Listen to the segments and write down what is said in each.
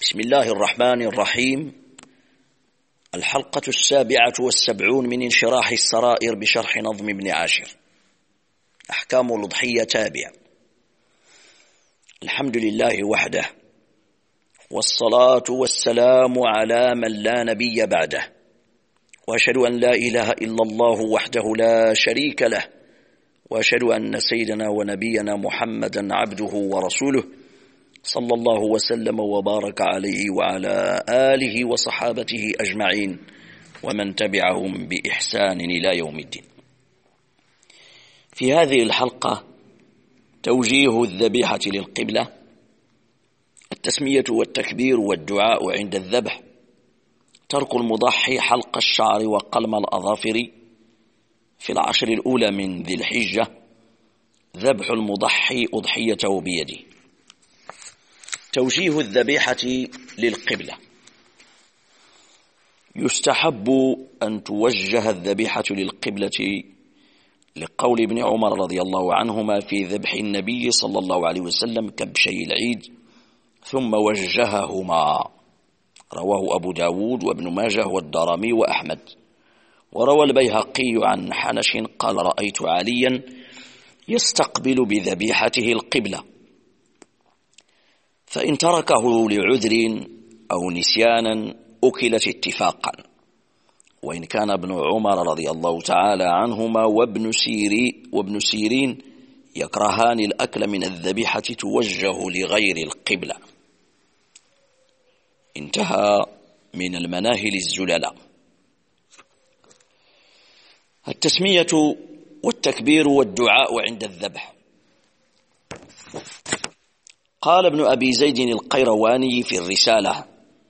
بسم الله الرحمن الرحيم. الحلقة 77 من انشراح السرائر بشرح نظم ابن عاشر. أحكام الأضحية تابع. الحمد لله وحده، والصلاة والسلام على من لا نبي بعده، وأشهد أن لا إله إلا الله وحده لا شريك له، وأشهد أن سيدنا ونبينا محمدا عبده ورسوله، صلى الله وسلم وبارك عليه وعلى آله وصحابته أجمعين ومن تبعهم بإحسان إلى يوم الدين. في هذه الحلقة توجيه الذبيحة للقبلة، التسمية والتكبير والدعاء عند الذبح، ترك المضحي حلق الشعر وقلم الأظافر في العشر الأولى من ذي الحجة، ذبح المضحي أضحيته بيده. توجيه الذبيحة للقبلة: يستحب أن توجه الذبيحة للقبلة لقول ابن عمر رضي الله عنهما في ذبح النبي صلى الله عليه وسلم كبشي العيد ثم وجههما، رواه أبو داود وابن ماجه والدارمي وأحمد. وروى البيهقي عن حنش قال: رأيت عليا يستقبل بذبيحته القبلة، فإن تركه لعذر أو نسيانا أكلت اتفاقا. وإن كان ابن عمر رضي الله تعالى عنهما وابن سيرين يكرهان الأكل من الذبيحة توجه لغير القبلة. انتهى من المناهل الزللاء. التسمية والتكبير والدعاء عند الذبح. قال ابن أبي زيد القيرواني في الرسالة،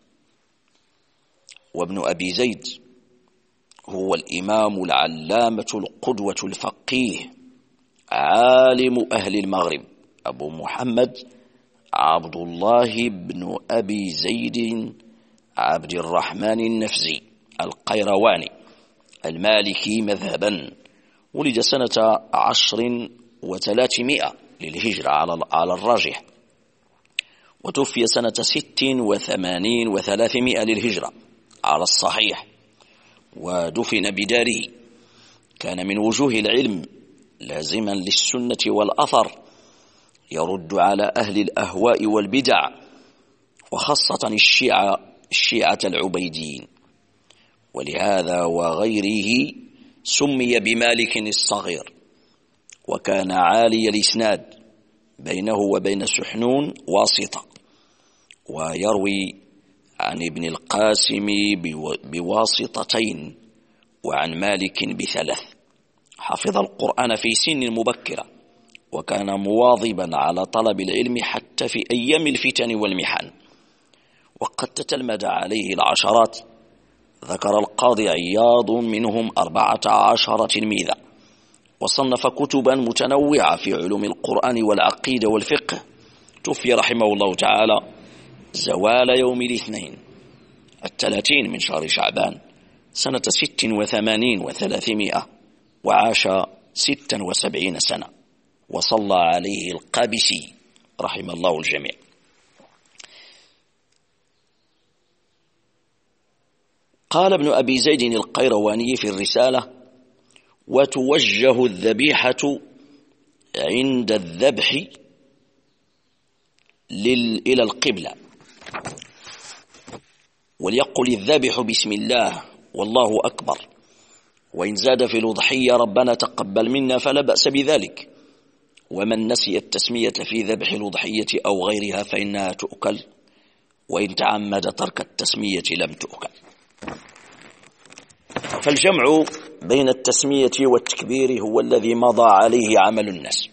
وابن أبي زيد هو الإمام العلامة القدوة الفقيه عالم أهل المغرب أبو محمد عبد الله بن أبي زيد عبد الرحمن النفزي القيرواني المالكي مذهبا، ولد سنة 10 و300 للهجرة على الراجح، وتوفي سنة 86 و300 للهجرة على الصحيح، ودفن بداره. كان من وجوه العلم لازما للسنة والأثر، يرد على أهل الأهواء والبدع، وخاصة الشيعة العبيديين. ولهذا وغيره سمي بمالك الصغير، وكان عالي الإسناد، بينه وبين سحنون واسطة، ويروي عن ابن القاسم بواسطتين، وعن مالك ب3. حفظ القرآن في سن مبكرة، وكان مواظبا على طلب العلم حتى في أيام الفتن والمحن، وقد تتلمذ عليه العشرات. ذكر القاضي عياض منهم 14 تلميذا، وصنف كتبا متنوعة في علوم القرآن والعقيدة والفقه. توفي رحمه الله تعالى زوال يوم الاثنين 30 من شهر شعبان سنة 86 و300، وعاش 76 سنة، وصلى عليه القابسي رحم الله الجميع. قال ابن أبي زيد القيرواني في الرسالة: وتوجه الذبيحة عند الذبح إلى القبلة، وليقل الذابح بسم الله والله أكبر، وإن زاد في الأضحية ربنا تقبل منا فلا بأس بذلك. ومن نسي التسمية في ذبح الأضحية أو غيرها فإنها تؤكل، وإن تعمد ترك التسمية لم تؤكل. فالجمع بين التسمية والتكبير هو الذي مضى عليه عمل الناس.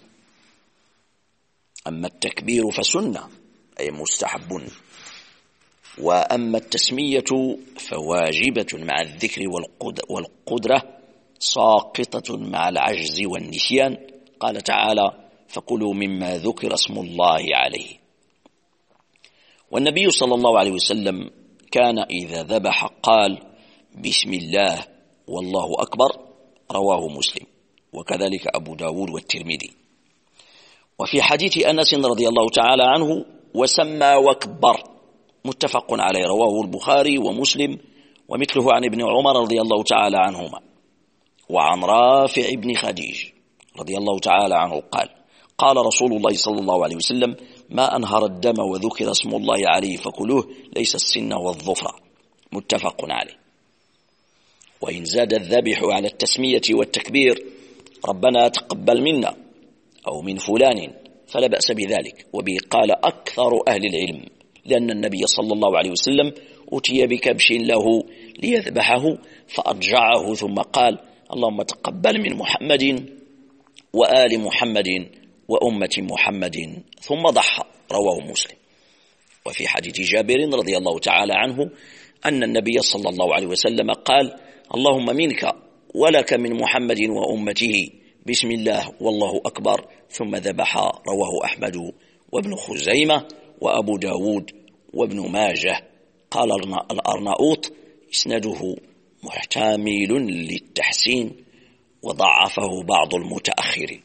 أما التكبير فسنة أي مستحب، وأما التسمية فواجبة مع الذكر والقدرة، ساقطة مع العجز والنسيان. قال تعالى: فكلوا مما ذكر اسم الله عليه. والنبي صلى الله عليه وسلم كان إذا ذبح قال: بسم الله والله أكبر، رواه مسلم، وكذلك أبو داود والترمذي. وفي حديث أنس رضي الله تعالى عنه: وسمى وكبر، متفق عليه، رواه البخاري ومسلم ومثله عن ابن عمر رضي الله تعالى عنهما. وعن رافع بن خديج رضي الله تعالى عنه قال: قال رسول الله صلى الله عليه وسلم: ما أنهر الدم وذكر اسم الله عليه فكلوه، ليس السن والظفر. متفق عليه. وإن زاد الذبح على التسمية والتكبير ربنا تقبل منا أو من فلان فلا بأس بذلك، وبه قال أكثر أهل العلم، لأن النبي صلى الله عليه وسلم أتي بكبش له ليذبحه فأضجعه ثم قال: اللهم تقبل من محمد وآل محمد وأمة محمد، ثم ضحى، رواه مسلم. وفي حديث جابر رضي الله تعالى عنه أن النبي صلى الله عليه وسلم قال: اللهم منك ولك من محمد وأمته، بسم الله والله أكبر، ثم ذبح، رواه أحمد وابن خزيمة وأبو داود وابن ماجه. قال الأرناؤوط: إسناده محتمل للتحسين وضعفه بعض المتأخرين.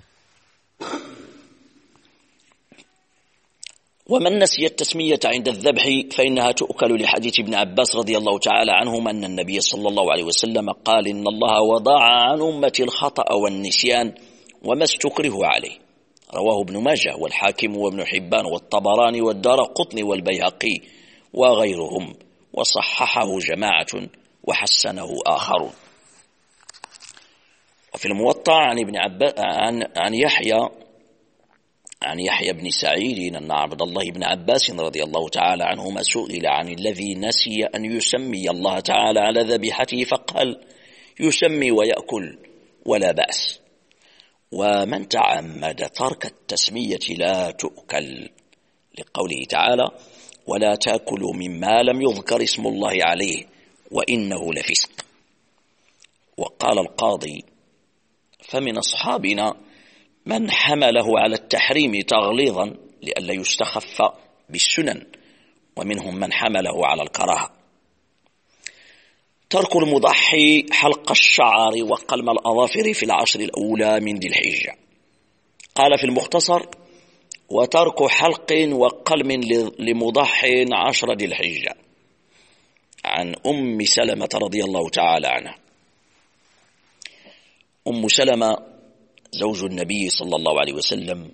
ومن نسي التسمية عند الذبح فإنها تؤكل لحديث ابن عباس رضي الله تعالى عنهما أن النبي صلى الله عليه وسلم قال: إن الله وضع عن أمتي الخطأ والنسيان وما استكره عليه، رواه ابن ماجه والحاكم وابن حبان والطبراني والدارقطني والبيهقي وغيرهم، وصححه جماعة وحسنه آخرون. وفي الموطأ عن ابن عباس عن يحيى بن سعيد أن عبد الله بن عباس رضي الله تعالى عنهما سئل عن الذي نسي أن يسمي الله تعالى على ذبيحته فقال: يسمي ويأكل ولا بأس. ومن تعمد ترك التسمية لا تؤكل، لقوله تعالى: ولا تأكلوا مما لم يذكر اسم الله عليه وإنه لفسق. وقال القاضي: فمن أصحابنا من حمله على التحريم تغليظا لئلا يستخف بالسنن، ومنهم من حمله على الكراهة. ترك المضحي حلق الشعر وقلم الأظافر في العشر الأولى من ذي الحجة. قال في المختصر: وترك حلق وقلم لمضح 10 ذي الحجة. عن أم سلمة رضي الله تعالى عنها. أم سلمة زوج النبي صلى الله عليه وسلم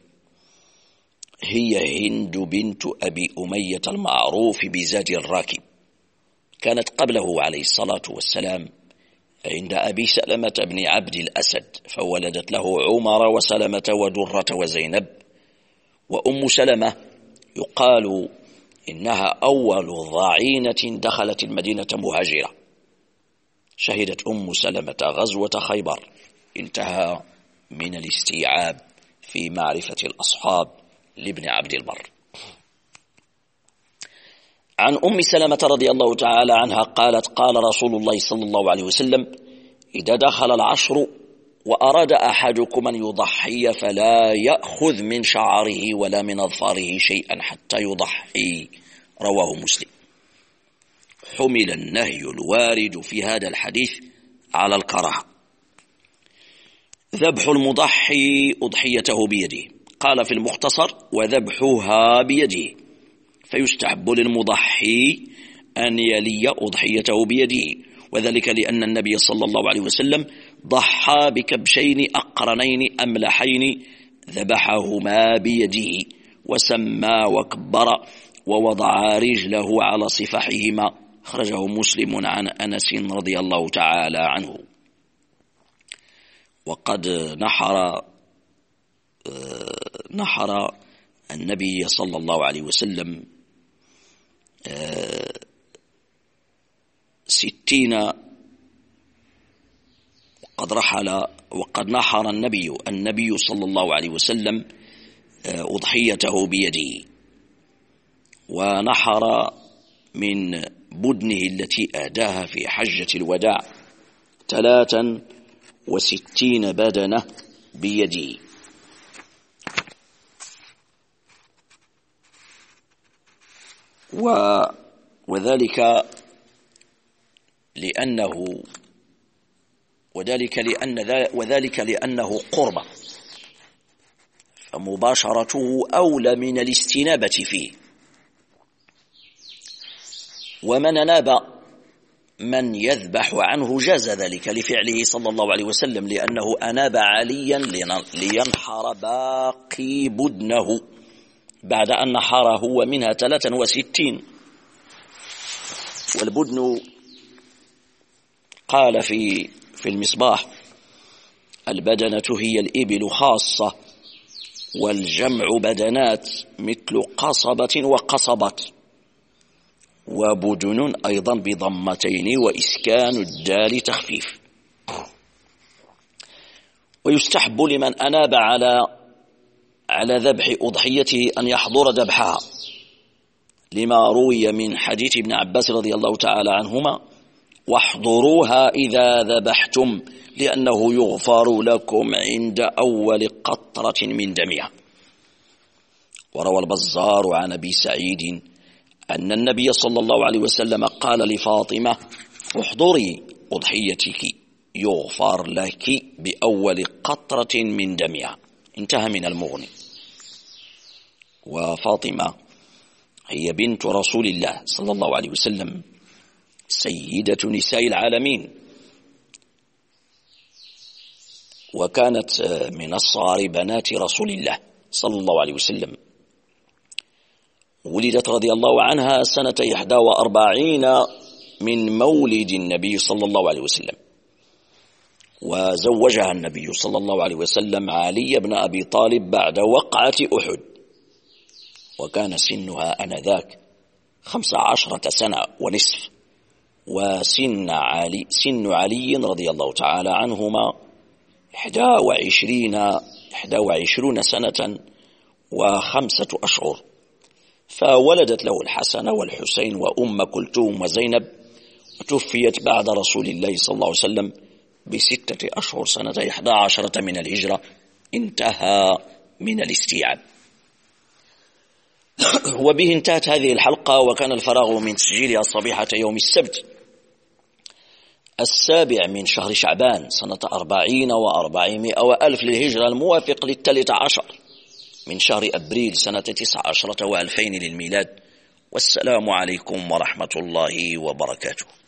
هي هند بنت أبي أمية المعروف بزاد الراكب، كانت قبله عليه الصلاة والسلام عند أبي سلمة بن عبد الأسد، فولدت له عمر وسلمة ودرة وزينب. وأم سلمة يقال إنها أول ضعينة دخلت المدينة مهاجرة. شهدت أم سلمة غزوة خيبر. انتهى من الاستيعاب في معرفة الأصحاب لابن عبد البر. عن أم سلمة رضي الله تعالى عنها قالت: قال رسول الله صلى الله عليه وسلم: إذا دخل العشر وأراد أحدكم أن يضحي فلا يأخذ من شعره ولا من أظفاره شيئا حتى يضحي، رواه مسلم. حمل النهي الوارد في هذا الحديث على الكراهة. ذبح المضحي أضحيته بيده. قال في المختصر: وذبحها بيده، فيستحب للمضحي أن يلي أضحيته بيده، وذلك لأن النبي صلى الله عليه وسلم ضحى بكبشين أقرنين أملحين ذبحهما بيده، وسمى وكبر ووضع رجله على صفحهما، خرجه مسلم عن أنس رضي الله تعالى عنه. وقد نحر النبي صلى الله عليه وسلم 60، وقد نحر النبي صلى الله عليه وسلم أضحيته بيده، ونحر من بدنه التي أهداها في حجة الوداع 63 بدنة بيده. وذلك لأنه قربة، فمباشرته أولى من الاستنابة فيه. ومن أناب من يذبح عنه جاز ذلك لفعله صلى الله عليه وسلم، لأنه أناب عليا لينحر باقي بدنه بعد أن نحر هو منها 63. والبدن قال في المصباح: البدنة هي الإبل خاصة، والجمع بدنات مثل قصبة وقصبة، وبدن أيضا بضمتين وإسكان الدال تخفيف. ويستحب لمن أناب على ذبح أضحيته أن يحضر ذبحها، لما روي من حديث ابن عباس رضي الله تعالى عنهما: واحضروها إذا ذبحتم لأنه يغفر لكم عند أول قطرة من دمها. وروى البزار عن أبي سعيد أن النبي صلى الله عليه وسلم قال لفاطمة: احضري أضحيتك يغفر لك بأول قطرة من دمها. انتهى من المغني. وفاطمة هي بنت رسول الله صلى الله عليه وسلم، سيدة نساء العالمين، وكانت من أصغر بنات رسول الله صلى الله عليه وسلم. ولدت رضي الله عنها سنة 41 من مولد النبي صلى الله عليه وسلم، وزوجها النبي صلى الله عليه وسلم علي بن أبي طالب بعد وقعة أحد، وكان سنها آنذاك 15 سنة ونصف، وسن علي رضي الله تعالى عنهما 21 سنة و5 أشهر. فولدت له الحسن والحسين وأم كلثوم وزينب، وتوفيت بعد رسول الله صلى الله عليه وسلم ب6 أشهر سنة 11 من الهجرة. انتهى من الاستيعاب. وبه انتهت هذه الحلقة، وكان الفراغ من تسجيلها صبيحة يوم السبت 7 من شهر شعبان سنة 40 و400 وألف للهجرة، الموافق 13 من شهر أبريل سنة 19 و2000 للميلاد. والسلام عليكم ورحمة الله وبركاته.